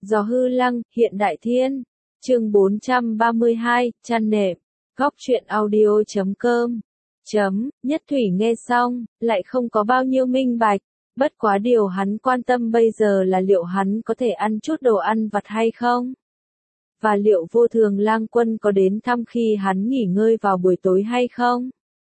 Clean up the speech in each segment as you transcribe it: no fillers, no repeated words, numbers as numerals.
Gió hư lăng, hiện đại thiên. Chương 432, chăn nệm. Góc truyện audio.com. Nhất Thủy nghe xong, lại không có bao nhiêu minh bạch. Bất quá điều hắn quan tâm bây giờ là liệu hắn có thể ăn chút đồ ăn vặt hay không? Và liệu Vô Thường Lang Quân có đến thăm khi hắn nghỉ ngơi vào buổi tối hay không?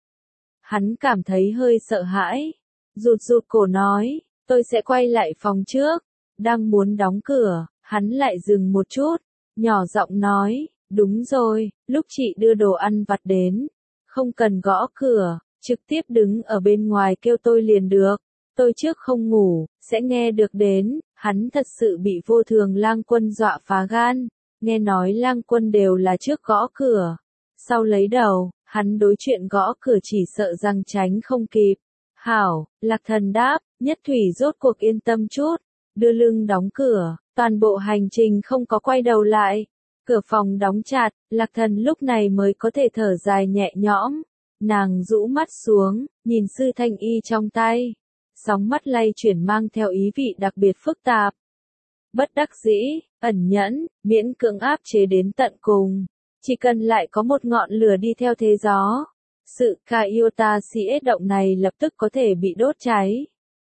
Hắn cảm thấy hơi sợ hãi. Rụt rụt cổ nói, tôi sẽ quay lại phòng trước. Đang muốn đóng cửa, hắn lại dừng một chút. Nhỏ giọng nói, đúng rồi, lúc chị đưa đồ ăn vặt đến. Không cần gõ cửa, trực tiếp đứng ở bên ngoài kêu tôi liền được. Tôi trước không ngủ, sẽ nghe được đến. Hắn thật sự bị Vô Thường Lang Quân dọa phá gan. Nghe nói Lang Quân đều là trước gõ cửa. Sau lấy đầu, hắn đối chuyện gõ cửa chỉ sợ rằng tránh không kịp. Hảo, Lạc Thần đáp, Nhất Thủy rốt cuộc yên tâm chút. Đưa lưng đóng cửa, toàn bộ hành trình không có quay đầu lại. Cửa phòng đóng chặt, Lạc Thần lúc này mới có thể thở dài nhẹ nhõm. Nàng rũ mắt xuống, nhìn Sư Thanh Y trong tay. Sóng mắt lay chuyển mang theo ý vị đặc biệt phức tạp. Bất đắc dĩ, ẩn nhẫn, miễn cưỡng áp chế đến tận cùng. Chỉ cần lại có một ngọn lửa đi theo thế gió. Sự Kaiota Siết động này lập tức có thể bị đốt cháy.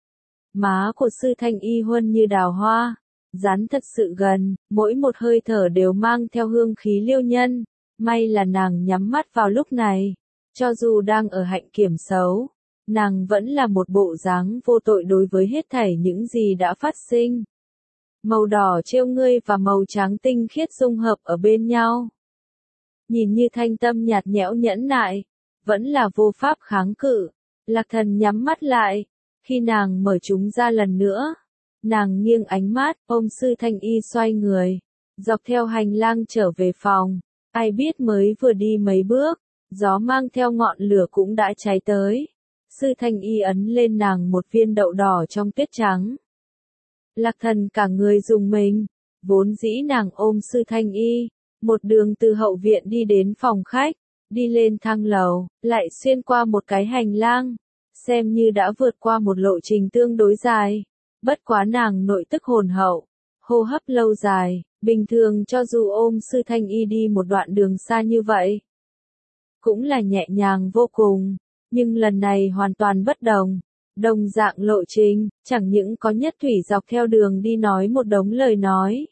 Má của Sư Thanh Y huân như đào hoa. Dán thật sự gần, mỗi một hơi thở đều mang theo hương khí liêu nhân. May là nàng nhắm mắt vào lúc này. Cho dù đang ở hạnh kiểm xấu, nàng vẫn là một bộ dáng vô tội đối với hết thảy những gì đã phát sinh. Màu đỏ trêu ngươi và màu trắng tinh khiết dung hợp ở bên nhau. Nhìn như thanh tâm nhạt nhẽo nhẫn nại, vẫn là vô pháp kháng cự. Lạc Thần nhắm mắt lại, khi nàng mở chúng ra lần nữa. Nàng nghiêng ánh mắt, ôm Sư Thanh Y xoay người, dọc theo hành lang trở về phòng. Ai biết mới vừa đi mấy bước, gió mang theo ngọn lửa cũng đã cháy tới. Sư Thanh Y ấn lên nàng một viên đậu đỏ trong tuyết trắng. Lạc Thần cả người rùng mình, vốn dĩ nàng ôm Sư Thanh Y, một đường từ hậu viện đi đến phòng khách, đi lên thang lầu, lại xuyên qua một cái hành lang, xem như đã vượt qua một lộ trình tương đối dài. Bất quá nàng nội tức hồn hậu, hô hấp lâu dài, bình thường cho dù ôm Sư Thanh Y đi một đoạn đường xa như vậy, cũng là nhẹ nhàng vô cùng, nhưng lần này hoàn toàn bất đồng. Đồng dạng lộ trình, chẳng những có Nhất Thủy dọc theo đường đi nói một đống lời nói.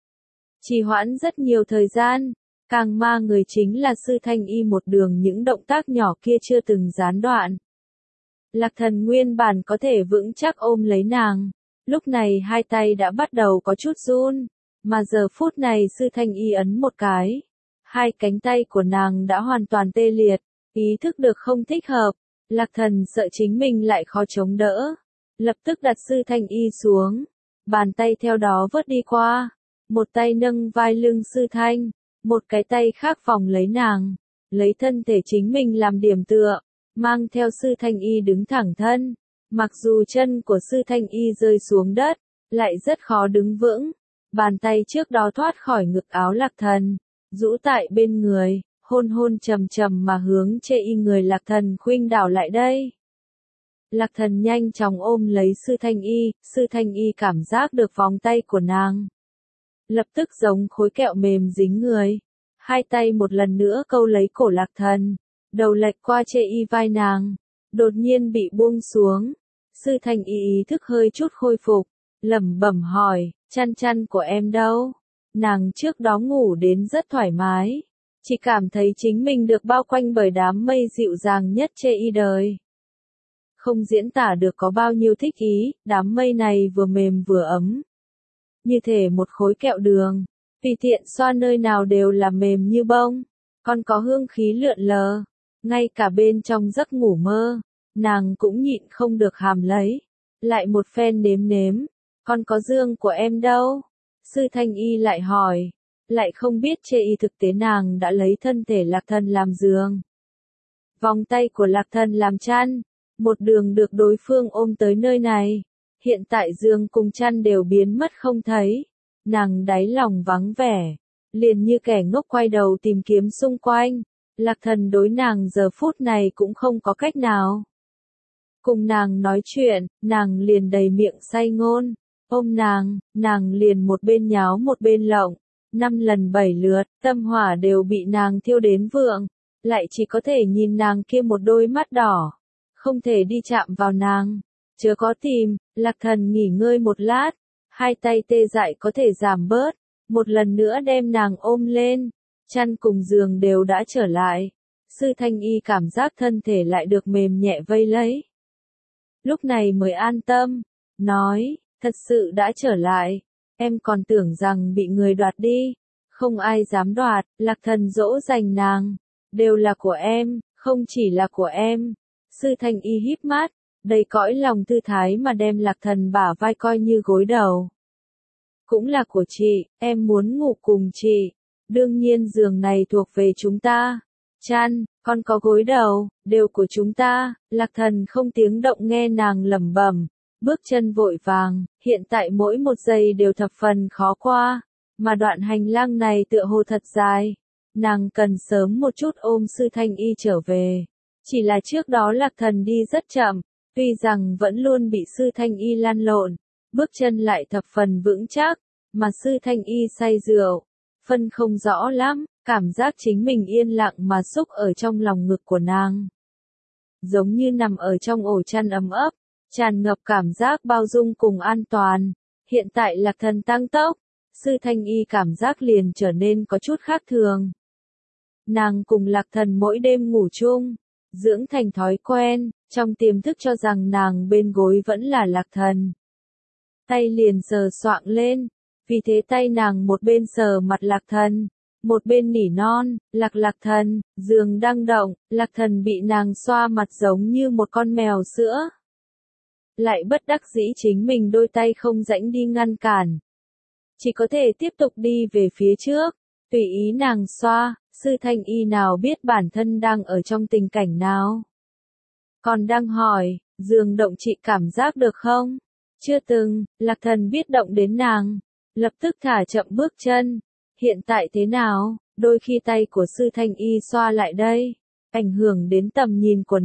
Trì hoãn rất nhiều thời gian, càng ma người chính là Sư Thanh Y một đường những động tác nhỏ kia chưa từng gián đoạn. Lạc Thần nguyên bản có thể vững chắc ôm lấy nàng, lúc này hai tay đã bắt đầu có chút run, mà giờ phút này Sư Thanh Y ấn một cái. Hai cánh tay của nàng đã hoàn toàn tê liệt, ý thức được không thích hợp. Lạc Thần sợ chính mình lại khó chống đỡ, lập tức đặt Sư Thanh Y xuống, bàn tay theo đó vớt đi qua, một tay nâng vai lưng Sư Thanh, một cái tay khác vòng lấy nàng, lấy thân thể chính mình làm điểm tựa, mang theo Sư Thanh Y đứng thẳng thân, mặc dù chân của Sư Thanh Y rơi xuống đất, lại rất khó đứng vững, bàn tay trước đó thoát khỏi ngực áo Lạc Thần, rũ tại bên người. Hôn hôn trầm trầm mà hướng chê y người Lạc Thần khuynh đảo lại đây. Lạc Thần nhanh chóng ôm lấy Sư Thanh Y cảm giác được vòng tay của nàng. Lập tức giống khối kẹo mềm dính người. Hai tay một lần nữa câu lấy cổ Lạc Thần, đầu lệch qua chê y vai nàng, đột nhiên bị buông xuống. Sư Thanh Y ý thức hơi chút khôi phục, lẩm bẩm hỏi, chăn của em đâu? Nàng trước đó ngủ đến rất thoải mái. Chỉ cảm thấy chính mình được bao quanh bởi đám mây dịu dàng nhất chê y đời. Không diễn tả được có bao nhiêu thích ý, đám mây này vừa mềm vừa ấm. Như thể một khối kẹo đường, tùy tiện xoa nơi nào đều là mềm như bông, còn có hương khí lượn lờ. Ngay cả bên trong giấc ngủ mơ, nàng cũng nhịn không được hàm lấy. Lại một phen nếm nếm, còn có dương của em đâu? Sư Thanh Y lại hỏi. Lại không biết chê y thực tế nàng đã lấy thân thể Lạc Thần làm giường. Vòng tay của Lạc Thần làm chăn, một đường được đối phương ôm tới nơi này. Hiện tại giường cùng chăn đều biến mất không thấy. Nàng đáy lòng vắng vẻ, liền như kẻ ngốc quay đầu tìm kiếm xung quanh. Lạc Thần đối nàng giờ phút này cũng không có cách nào. Cùng nàng nói chuyện, nàng liền đầy miệng say ngôn. ôm nàng liền một bên nháo một bên lộng, 5 lần 7 lượt, tâm hỏa đều bị nàng thiêu đến vượng, lại chỉ có thể nhìn nàng kia một đôi mắt đỏ, không thể đi chạm vào nàng. Chớ có tìm, Lạc Thần nghỉ ngơi một lát, hai tay tê dại có thể giảm bớt, một lần nữa đem nàng ôm lên, chăn cùng giường đều đã trở lại. Sư Thanh Y cảm giác thân thể lại được mềm nhẹ vây lấy. Lúc này mới an tâm, nói, thật sự đã trở lại, em còn tưởng rằng bị người đoạt đi, không ai dám đoạt, Lạc Thần dỗ dành nàng, đều là của em, không chỉ là của em. Sư Thanh Y híp mắt, đầy cõi lòng thư thái mà đem Lạc Thần bả vai coi như gối đầu. Cũng là của chị, em muốn ngủ cùng chị, đương nhiên giường này thuộc về chúng ta. Chăn, con có gối đầu, đều của chúng ta. Lạc Thần không tiếng động nghe nàng lẩm bẩm, bước chân vội vàng, hiện tại mỗi một giây đều thập phần khó qua, mà đoạn hành lang này tựa hồ thật dài, nàng cần sớm một chút ôm Sư Thanh Y trở về. Chỉ là trước đó Lạc Thần đi rất chậm, tuy rằng vẫn luôn bị Sư Thanh Y lăn lộn, bước chân lại thập phần vững chắc, mà Sư Thanh Y say rượu, phân không rõ lắm, cảm giác chính mình yên lặng mà xúc ở trong lòng ngực của nàng. Giống như nằm ở trong ổ chăn ấm ấp, tràn ngập cảm giác bao dung cùng an toàn. Hiện tại Lạc Thần tăng tốc, Sư Thanh Y cảm giác liền trở nên có chút khác thường. Nàng cùng Lạc Thần mỗi đêm ngủ chung, dưỡng thành thói quen, trong tiềm thức cho rằng nàng bên gối vẫn là Lạc Thần. Tay liền sờ soạng lên, vì thế tay nàng một bên sờ mặt Lạc Thần, một bên nỉ non, Lạc Thần, giường đang động, Lạc Thần bị nàng xoa mặt giống như một con mèo sữa. Lại bất đắc dĩ chính mình đôi tay không rãnh đi ngăn cản. Chỉ có thể tiếp tục đi về phía trước, tùy ý nàng xoa. Sư Thanh Y nào biết bản thân đang ở trong tình cảnh nào. Còn đang hỏi, giường động chị cảm giác được không? Chưa từng, Lạc Thần biết động đến nàng, lập tức thả chậm bước chân. Hiện tại thế nào? Đôi khi tay của Sư Thanh Y xoa lại đây, ảnh hưởng đến tầm nhìn của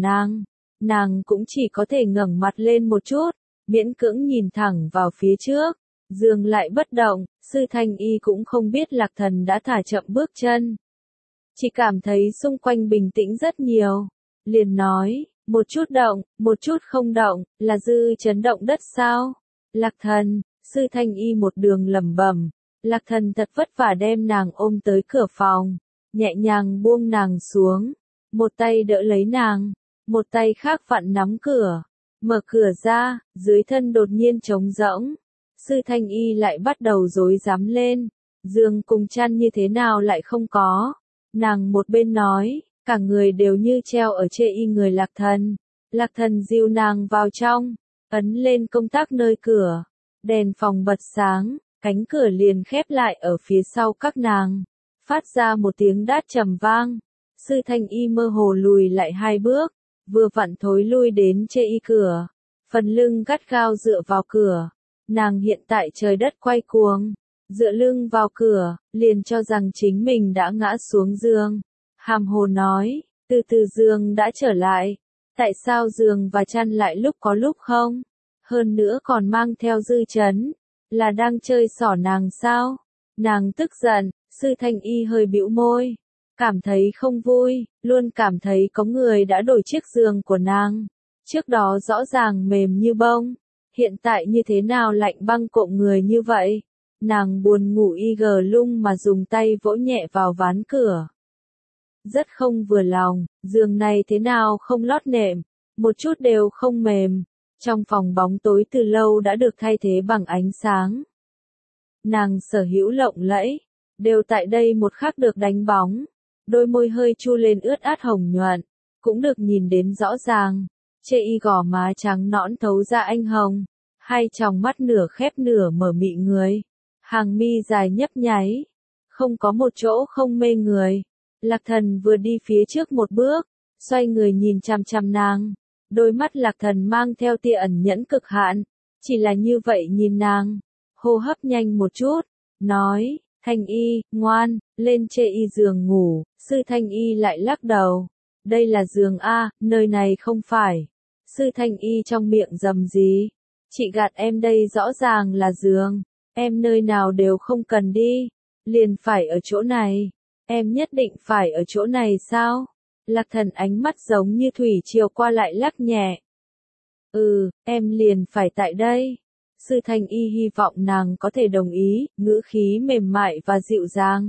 nàng cũng chỉ có thể ngẩng mặt lên một chút, miễn cưỡng nhìn thẳng vào phía trước. Giường lại bất động, Sư Thanh Y cũng không biết Lạc Thần đã thả chậm bước chân. Chỉ cảm thấy xung quanh bình tĩnh rất nhiều. Liền nói, một chút động, một chút không động, là dư chấn động đất sao? Lạc Thần, Sư Thanh Y một đường lẩm bẩm. Lạc Thần thật vất vả đem nàng ôm tới cửa phòng, nhẹ nhàng buông nàng xuống, một tay đỡ lấy nàng, một tay khác vặn nắm cửa, mở cửa ra, dưới thân đột nhiên trống rỗng. Sư Thanh Y lại bắt đầu rối rắm lên, giường cùng chăn như thế nào lại không có. Nàng một bên nói, cả người đều như treo ở chê y người Lạc Thần. Lạc Thần dìu nàng vào trong, ấn lên công tắc nơi cửa, đèn phòng bật sáng, cánh cửa liền khép lại ở phía sau các nàng, phát ra một tiếng đát trầm vang. Sư Thanh Y mơ hồ lùi lại 2 bước, vừa vặn thối lui đến chê y cửa, phần lưng gắt gao dựa vào cửa. Nàng hiện tại trời đất quay cuồng, dựa lưng vào cửa, liền cho rằng chính mình đã ngã xuống giường. Hàm hồ nói, từ từ giường đã trở lại, tại sao giường và chăn lại lúc có lúc không? Hơn nữa còn mang theo dư chấn, là đang chơi xỏ nàng sao? Nàng tức giận, Sư Thanh Y hơi bĩu môi, cảm thấy không vui, luôn cảm thấy có người đã đổi chiếc giường của nàng. Trước đó rõ ràng mềm như bông, hiện tại như thế nào lạnh băng cộm người như vậy? Nàng buồn ngủ y lung mà dùng tay vỗ nhẹ vào ván cửa. Rất không vừa lòng, giường này thế nào không lót nệm, một chút đều không mềm. Trong phòng bóng tối từ lâu đã được thay thế bằng ánh sáng. Nàng sở hữu lộng lẫy, đều tại đây một khắc được đánh bóng. Đôi môi hơi chu lên ướt át hồng nhuận, cũng được nhìn đến rõ ràng. Chê y gò má trắng nõn thấu ra anh hồng, hai tròng mắt nửa khép nửa mở mị người. Hàng mi dài nhấp nháy, không có một chỗ không mê người. Lạc Thần vừa đi phía trước một bước, xoay người nhìn chằm chằm nàng. Đôi mắt Lạc Thần mang theo tia ẩn nhẫn cực hạn, chỉ là như vậy nhìn nàng, hô hấp nhanh một chút, nói, Thanh Y, ngoan, lên chê y giường ngủ. Sư Thanh Y lại lắc đầu, đây là giường A, nơi này không phải. Sư Thanh Y trong miệng rầm gì, Chị gạt em đây rõ ràng là giường, em nơi nào đều không cần đi, liền phải ở chỗ này, em nhất định phải ở chỗ này sao? Lạc Thần ánh mắt giống như thủy triều qua lại lắc nhẹ. Em liền phải tại đây. Sư Thanh Y hy vọng nàng có thể đồng ý, ngữ khí mềm mại và dịu dàng.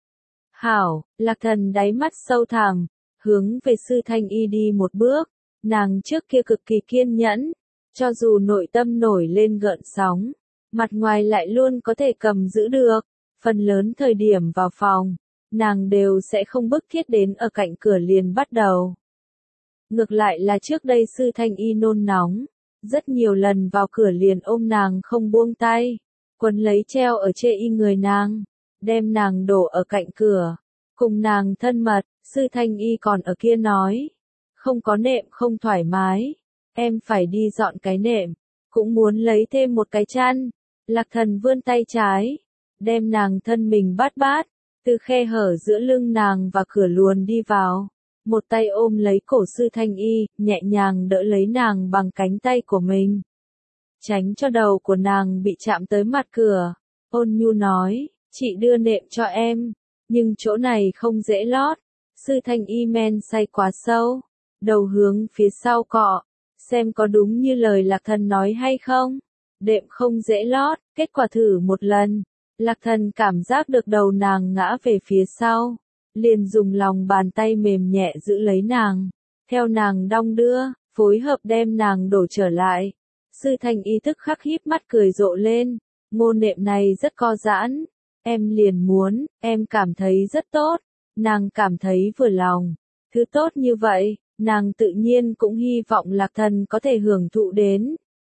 Hảo, Lạc Thần đáy mắt sâu thẳm, hướng về Sư Thanh Y đi một bước, nàng trước kia cực kỳ kiên nhẫn, cho dù nội tâm nổi lên gợn sóng, mặt ngoài lại luôn có thể cầm giữ được, phần lớn thời điểm vào phòng, nàng đều sẽ không bức thiết đến ở cạnh cửa liền bắt đầu. Ngược lại là trước đây Sư Thanh Y nôn nóng, rất nhiều lần vào cửa liền ôm nàng không buông tay, quấn lấy treo ở chê y người nàng, đem nàng đổ ở cạnh cửa, cùng nàng thân mật, Sư Thanh Y còn ở kia nói, không có nệm không thoải mái, em phải đi dọn cái nệm, cũng muốn lấy thêm một cái chăn. Lạc Thần vươn tay trái, đem nàng thân mình bát bát, từ khe hở giữa lưng nàng và cửa luồn đi vào, một tay ôm lấy cổ Sư Thanh Y, nhẹ nhàng đỡ lấy nàng bằng cánh tay của mình, tránh cho đầu của nàng bị chạm tới mặt cửa, ôn nhu nói, chị đưa nệm cho em, nhưng chỗ này không dễ lót. Sư Thanh Y men say quá sâu, đầu hướng phía sau cọ, xem có đúng như lời Lạc Thần nói hay không. Đệm không dễ lót, kết quả thử một lần, Lạc Thần cảm giác được đầu nàng ngã về phía sau, liền dùng lòng bàn tay mềm nhẹ giữ lấy nàng, theo nàng đong đưa, phối hợp đem nàng đổ trở lại. Sư Thanh Y tức khắc híp mắt cười rộ lên, mô nệm này rất co giãn, em liền muốn, em cảm thấy rất tốt, nàng cảm thấy vừa lòng, thứ tốt như vậy, nàng tự nhiên cũng hy vọng Lạc Thần có thể hưởng thụ đến.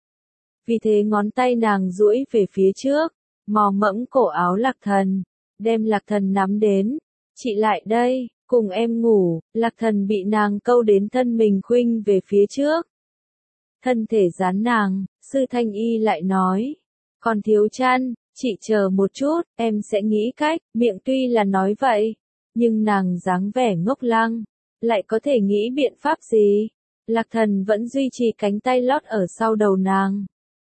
Vì thế ngón tay nàng duỗi về phía trước, mò mẫm cổ áo Lạc Thần, đem Lạc Thần nắm đến, chị lại đây, cùng em ngủ. Lạc Thần bị nàng câu đến thân mình khuynh về phía trước. Thân thể dán nàng, Sư Thanh Y lại nói, còn thiếu chăn, chị chờ một chút, em sẽ nghĩ cách. Miệng tuy là nói vậy, nhưng nàng dáng vẻ ngốc lăng, lại có thể nghĩ biện pháp gì? Lạc Thần vẫn duy trì cánh tay lót ở sau đầu nàng,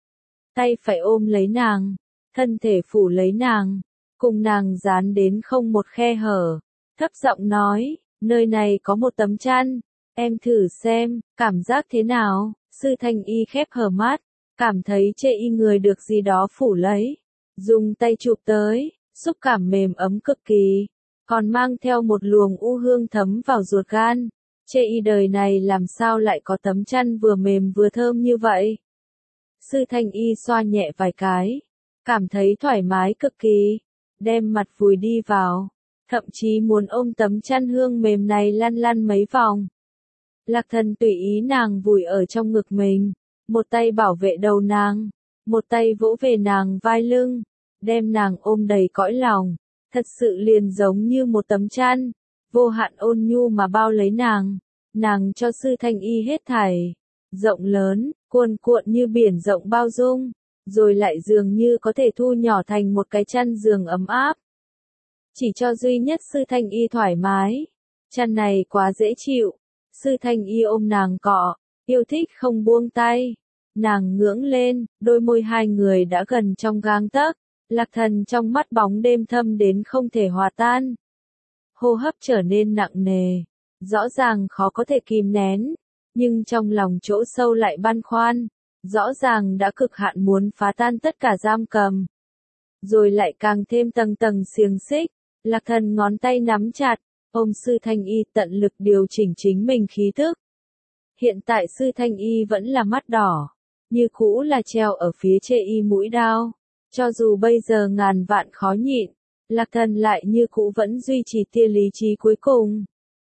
tay phải ôm lấy nàng, thân thể phủ lấy nàng, cùng nàng dán đến không một khe hở, thấp giọng nói, nơi này có một tấm chăn, em thử xem, cảm giác thế nào? Sư Thanh Y khép hờ mắt, cảm thấy chê y người được gì đó phủ lấy, dùng tay chụp tới, xúc cảm mềm ấm cực kỳ, còn mang theo một luồng u hương thấm vào ruột gan. Chê y đời này làm sao lại có tấm chăn vừa mềm vừa thơm như vậy? Sư Thanh Y xoa nhẹ vài cái, cảm thấy thoải mái cực kỳ, đem mặt vùi đi vào, thậm chí muốn ôm tấm chăn hương mềm này lăn lăn mấy vòng. Lạc Thần tùy ý nàng vùi ở trong ngực mình, một tay bảo vệ đầu nàng, một tay vỗ về nàng vai lưng, đem nàng ôm đầy cõi lòng, thật sự liền giống như một tấm chăn, vô hạn ôn nhu mà bao lấy nàng cho Sư Thanh Y hết thảy, rộng lớn, cuồn cuộn như biển rộng bao dung, rồi lại dường như có thể thu nhỏ thành một cái chăn giường ấm áp. Chỉ cho duy nhất Sư Thanh Y thoải mái, chăn này quá dễ chịu. Sư Thanh Y ôm nàng cọ, yêu thích không buông tay. Nàng ngưỡng lên, đôi môi hai người đã gần trong gang tấc. Lạc Thần trong mắt bóng đêm thâm đến không thể hòa tan. Hô hấp trở nên nặng nề, rõ ràng khó có thể kìm nén, nhưng trong lòng chỗ sâu lại băn khoăn, rõ ràng đã cực hạn muốn phá tan tất cả giam cầm. Rồi lại càng thêm tầng tầng xiềng xích, Lạc Thần ngón tay nắm chặt, ôm Sư Thanh Y tận lực điều chỉnh chính mình khí thức. Hiện tại Sư Thanh Y vẫn là mắt đỏ, như cũ là treo ở phía chê y mũi đao. Cho dù bây giờ ngàn vạn khó nhịn, Lạc Thần lại như cũ vẫn duy trì tia lý trí cuối cùng.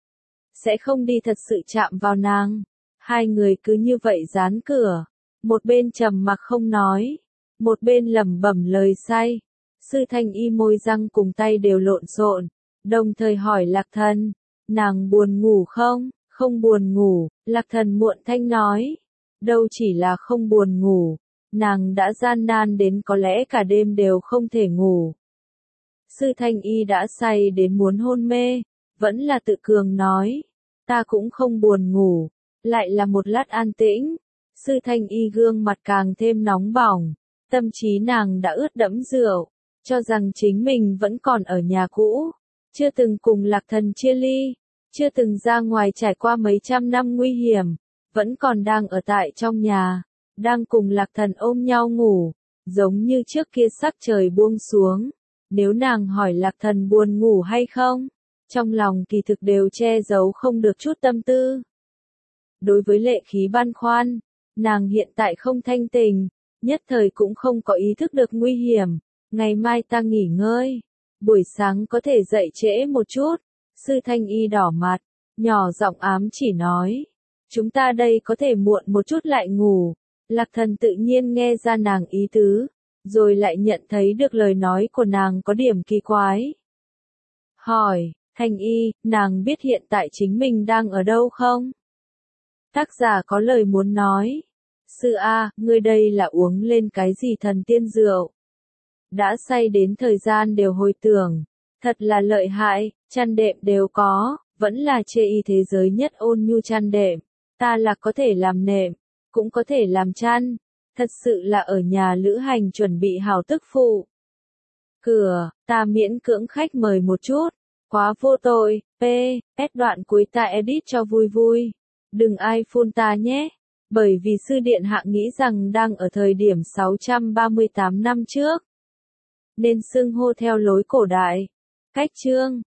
Sẽ không đi thật sự chạm vào nàng. Hai người cứ như vậy dán cửa, một bên trầm mặc không nói, một bên lẩm bẩm lời say. Sư Thanh Y môi răng cùng tay đều lộn xộn, đồng thời hỏi Lạc Thần, nàng buồn ngủ không? Không buồn ngủ. Lạc Thần muộn thanh nói, đâu chỉ là không buồn ngủ, nàng đã gian nan đến có lẽ cả đêm đều không thể ngủ. Sư Thanh Y đã say đến muốn hôn mê, vẫn là tự cường nói, ta cũng không buồn ngủ. Lại là một lát an tĩnh, Sư Thanh Y gương mặt càng thêm nóng bỏng, tâm trí nàng đã ướt đẫm rượu, cho rằng chính mình vẫn còn ở nhà cũ, chưa từng cùng Lạc Thần chia ly, chưa từng ra ngoài trải qua mấy trăm năm nguy hiểm, vẫn còn đang ở tại trong nhà, đang cùng Lạc Thần ôm nhau ngủ, giống như trước kia sắc trời buông xuống. Nếu nàng hỏi Lạc Thần buồn ngủ hay không, trong lòng kỳ thực đều che giấu không được chút tâm tư. Đối với lệ khí băn khoăn, nàng hiện tại không thanh tình, nhất thời cũng không có ý thức được nguy hiểm, ngày mai ta nghỉ ngơi, buổi sáng có thể dậy trễ một chút. Sư Thanh Y đỏ mặt, nhỏ giọng ám chỉ nói, chúng ta đây có thể muộn một chút lại ngủ. Lạc Thần tự nhiên nghe ra nàng ý tứ, rồi lại nhận thấy được lời nói của nàng có điểm kỳ quái. Hỏi, Thanh Y, nàng biết hiện tại chính mình đang ở đâu không? Tác giả có lời muốn nói. Sư A, ngươi đây là uống lên cái gì thần tiên rượu? Đã say đến thời gian đều hồi tưởng. Thật là lợi hại, chăn đệm đều có, vẫn là chê y thế giới nhất ôn nhu chăn đệm. Ta là có thể làm nệm, cũng có thể làm chăn. Thật sự là ở nhà lữ hành chuẩn bị hảo tức phụ. Cửa, ta miễn cưỡng khách mời một chút. Quá vô tội, S đoạn cuối ta edit cho vui vui. Đừng ai phun ta nhé. Bởi vì sư điện hạ nghĩ rằng đang ở thời điểm 638 năm trước. Nên xưng hô theo lối cổ đại. Cách chương.